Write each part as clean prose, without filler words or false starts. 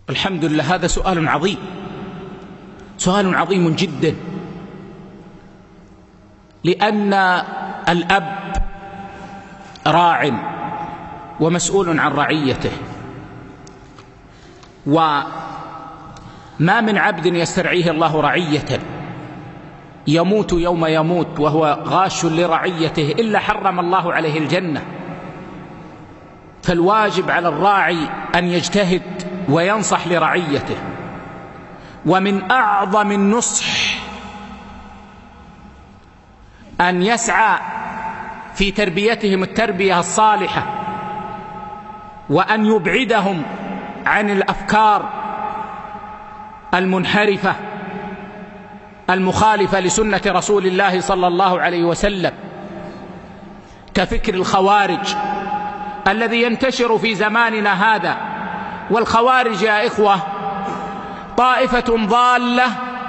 الحمد لله. هذا سؤال عظيم، سؤال عظيم جدا، لأن الأب راع ومسؤول عن رعيته، وما من عبد يسترعيه الله رعية يموت يوم يموت وهو غاش لرعيته إلا حرم الله عليه الجنة. فالواجب على الراعي أن يجتهد وينصح لرعيته، ومن أعظم النصح أن يسعى في تربيتهم التربية الصالحة، وأن يبعدهم عن الأفكار المنحرفة المخالفة لسنة رسول الله صلى الله عليه وسلم، كفكر الخوارج الذي ينتشر في زماننا هذا. والخوارج يا إخوة طائفة ضالة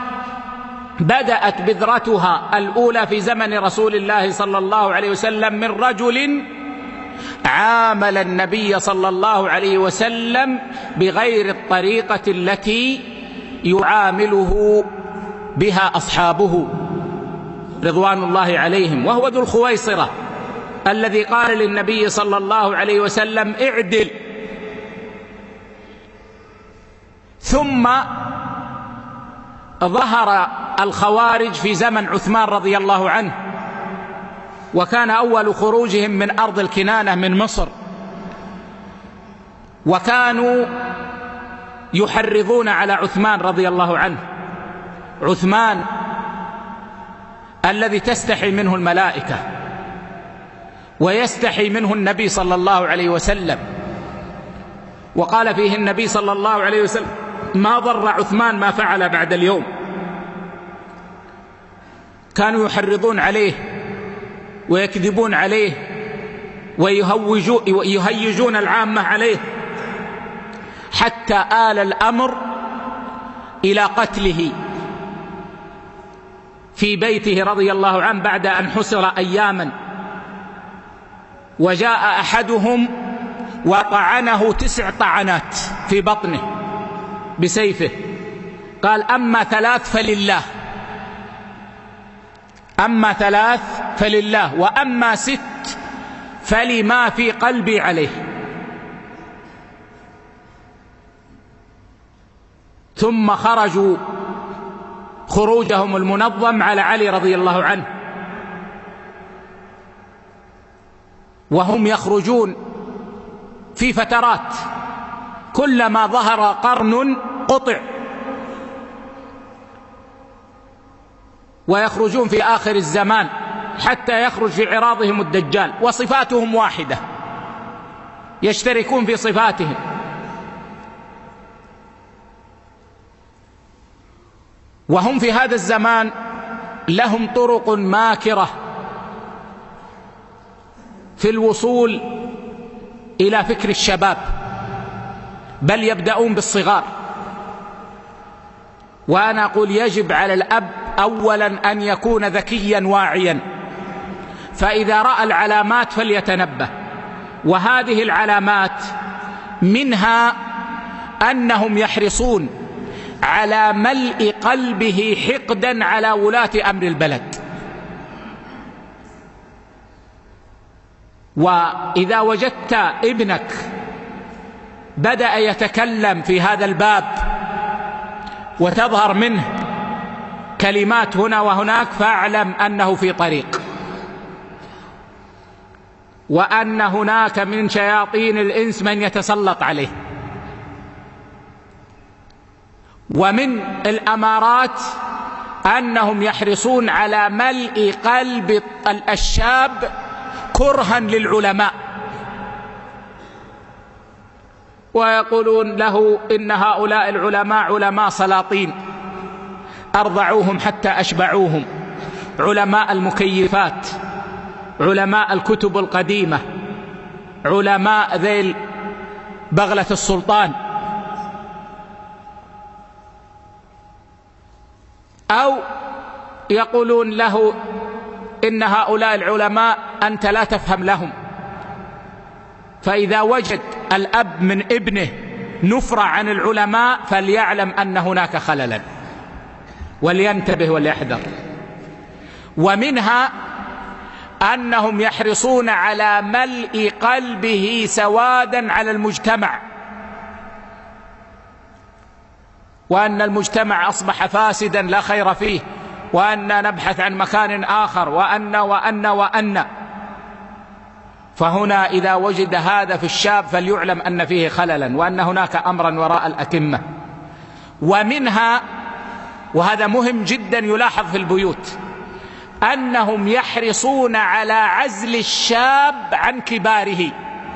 بدأت بذرتها الأولى في زمن رسول الله صلى الله عليه وسلم من رجل عامل النبي صلى الله عليه وسلم بغير الطريقة التي يعامله بها أصحابه رضوان الله عليهم، وهو ذو الخويصرة الذي قال للنبي صلى الله عليه وسلم: اعدل. ثم ظهر الخوارج في زمن عثمان رضي الله عنه، وكان أول خروجهم من أرض الكنانة من مصر، وكانوا يحرضون على عثمان رضي الله عنه، عثمان الذي تستحي منه الملائكة ويستحي منه النبي صلى الله عليه وسلم. وقال فيه النبي صلى الله عليه وسلم: ما ضر عثمان ما فعل بعد اليوم. كانوا يحرضون عليه ويكذبون عليه ويهيجون العامة عليه، حتى آل الأمر إلى قتله في بيته رضي الله عنه بعد أن حسر أياما. وجاء أحدهم وطعنه 9 طعنات في بطنه بسيفه، قال: أما 3 فلله، أما 3 فلله، وأما 6 فلما في قلبي عليه. ثم خرجوا خروجهم المنظم على علي رضي الله عنه، وهم يخرجون في فترات، كلما ظهر قرن قطع، ويخرجون في آخر الزمان حتى يخرج في عراضهم الدجال، وصفاتهم واحدة، يشتركون في صفاتهم. وهم في هذا الزمان لهم طرق ماكرة في الوصول إلى فكر الشباب، بل يبدأون بالصغار. وأنا أقول يجب على الأب أولا أن يكون ذكيا واعيا، فإذا رأى العلامات فليتنبه. وهذه العلامات منها أنهم يحرصون على ملء قلبه حقدا على ولاة أمر البلد. وإذا وجدت ابنك بدأ يتكلم في هذا الباب وتظهر منه كلمات هنا وهناك، فاعلم أنه في طريق، وأن هناك من شياطين الإنس من يتسلط عليه. ومن الأمارات أنهم يحرصون على ملء قلب الشاب كرها للعلماء، ويقولون له إن هؤلاء العلماء علماء سلاطين، أرضعوهم حتى أشبعوهم، علماء المكيفات، علماء الكتب القديمة، علماء ذيل بغلة السلطان. أو يقولون له إن هؤلاء العلماء أنت لا تفهم لهم. فإذا وجد الأب من ابنه نفرة عن العلماء فليعلم أن هناك خللا ولينتبه وليحذر. ومنها أنهم يحرصون على ملء قلبه سوادا على المجتمع، وأن المجتمع أصبح فاسدا لا خير فيه، وأن نبحث عن مكان آخر، وأن فهنا إذا وجد هذا في الشاب فليعلم أن فيه خللا، وأن هناك أمرا وراء الأتمة. ومنها، وهذا مهم جدا يلاحظ في البيوت، أنهم يحرصون على عزل الشاب عن كباره،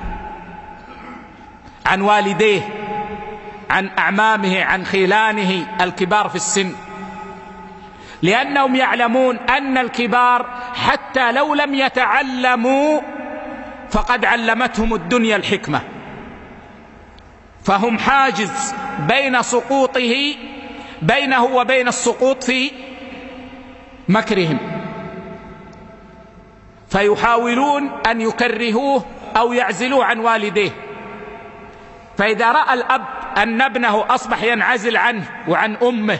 عن والديه، عن أعمامه، عن خيلانه الكبار في السن، لأنهم يعلمون أن الكبار حتى لو لم يتعلموا فقد علمتهم الدنيا الحكمة، فهم حاجز بينه وبين السقوط في مكرهم، فيحاولون أن يكرهوه أو يعزلوه عن والديه. فإذا رأى الأب أن ابنه أصبح ينعزل عنه وعن أمه،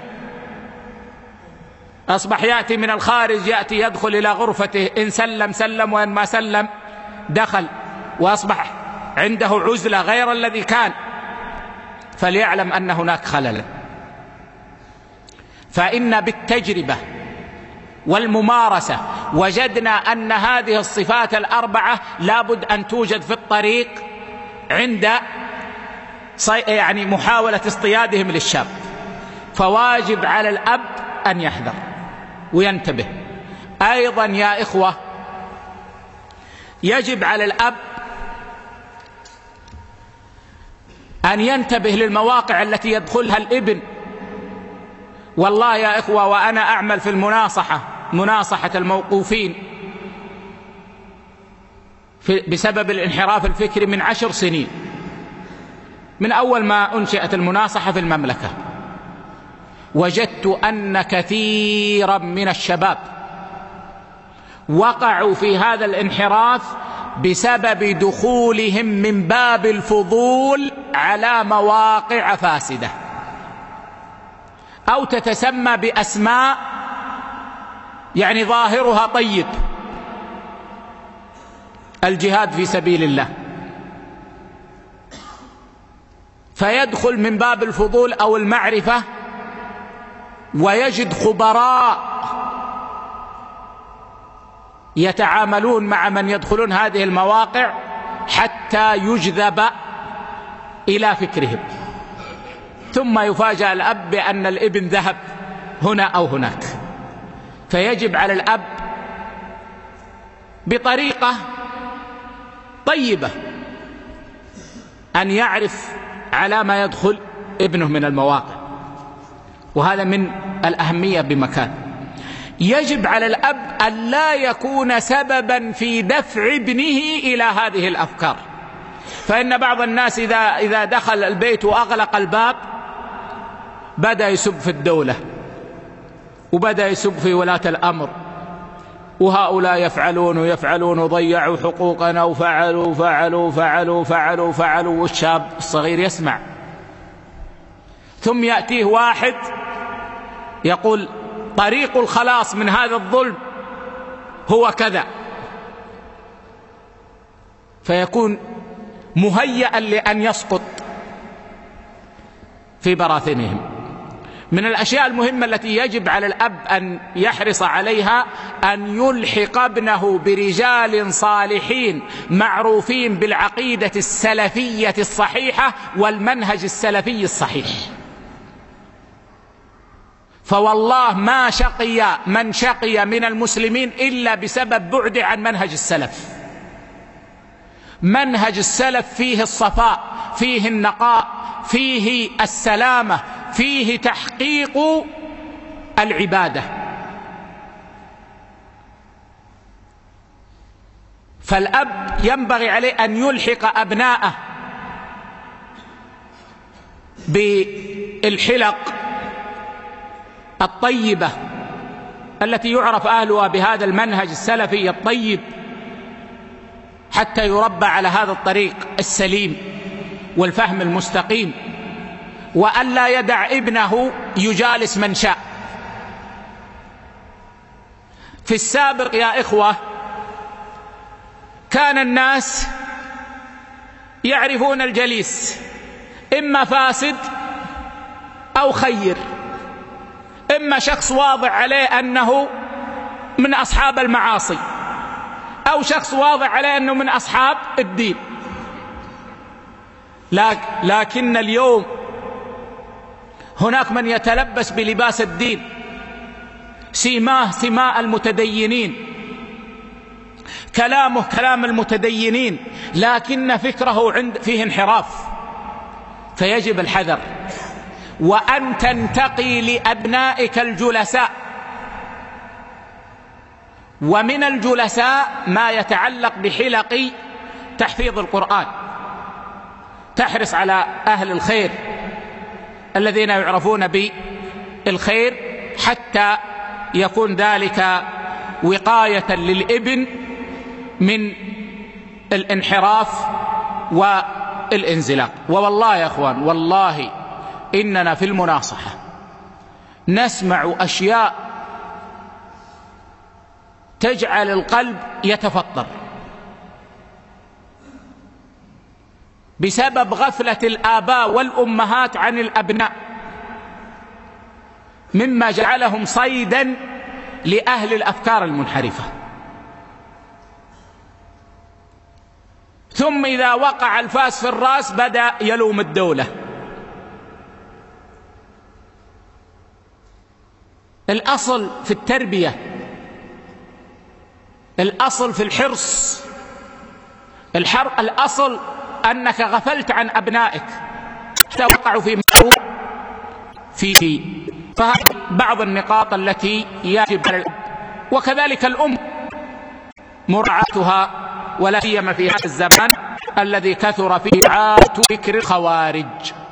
أصبح يأتي من الخارج، يدخل إلى غرفته، إن سلم سلم وإن ما سلم دخل، وأصبح عنده عزلة غير الذي كان، فليعلم أن هناك خللا. فإن بالتجربة والممارسة وجدنا أن هذه الصفات الأربعة لابد أن توجد في الطريق عند محاولة اصطيادهم للشاب، فواجب على الأب أن يحذر وينتبه. أيضا يا إخوة، يجب على الأب أن ينتبه للمواقع التي يدخلها الابن. والله يا إخوة، وأنا أعمل في مناصحة الموقوفين بسبب الانحراف الفكري من 10 سنين، من أول ما أنشئت المناصحة في المملكة، وجدت أن كثيرا من الشباب وقعوا في هذا الانحراف بسبب دخولهم من باب الفضول على مواقع فاسدة، أو تتسمى بأسماء ظاهرها طيب، الجهاد في سبيل الله، فيدخل من باب الفضول أو المعرفة، ويجد خبراء يتعاملون مع من يدخلون هذه المواقع حتى يجذب إلى فكرهم، ثم يفاجأ الأب بأن الابن ذهب هنا أو هناك. فيجب على الأب بطريقة طيبة أن يعرف على ما يدخل ابنه من المواقع، وهذا من الأهمية بمكان. يجب على الأب أن لا يكون سببا في دفع ابنه إلى هذه الأفكار، فإن بعض الناس إذا دخل البيت وأغلق الباب بدأ يسب في الدولة، وبدأ يسب في ولاة الأمر، وهؤلاء يفعلون وضيعوا حقوقنا وفعلوا فعلوا فعلوا فعلوا فعلوا، والشاب الصغير يسمع. ثم يأتيه واحد يقول طريق الخلاص من هذا الظلم هو كذا، فيكون مهيئا لأن يسقط في براثنهم. من الأشياء المهمة التي يجب على الأب أن يحرص عليها أن يلحق ابنه برجال صالحين معروفين بالعقيدة السلفية الصحيحة والمنهج السلفي الصحيح. فوالله ما شقي من شقي من المسلمين إلا بسبب بعد عن منهج السلف. منهج السلف فيه الصفاء، فيه النقاء، فيه السلامة، فيه تحقيق العبادة. فالأب ينبغي عليه أن يلحق أبناءه بالحلق الطيبة التي يعرف أهلها بهذا المنهج السلفي الطيب، حتى يربى على هذا الطريق السليم والفهم المستقيم. وألا يدع ابنه يجالس من شاء. في السابق يا إخوة كان الناس يعرفون الجليس إما فاسد أو خير، إما شخص واضح عليه أنه من أصحاب المعاصي أو شخص واضح عليه أنه من أصحاب الدين. لكن اليوم هناك من يتلبس بلباس الدين، سيماه سماء المتدينين، كلامه كلام المتدينين، لكن فكره فيه انحراف. فيجب الحذر، وأن تنتقي لأبنائك الجلساء. ومن الجلساء ما يتعلق بحلق تحفيظ القرآن، تحرص على أهل الخير الذين يعرفون بالخير حتى يكون ذلك وقاية للابن من الانحراف والانزلاق. والله يا أخوان، والله إننا في المناصحة نسمع أشياء تجعل القلب يتفطر بسبب غفلة الآباء والأمهات عن الأبناء، مما جعلهم صيدا لأهل الأفكار المنحرفة. ثم إذا وقع الفاس في الرأس بدأ يلوم الدولة. الأصل في التربية، الأصل في الحرص، الأصل أنك غفلت عن أبنائك حتى وقعوا في معروف فيه. فهذه بعض النقاط التي يجب على الأب وكذلك الأم مراعاتها، ولا سيما في هذا الزمان الذي كثر فيه دعاة فكر الخوارج.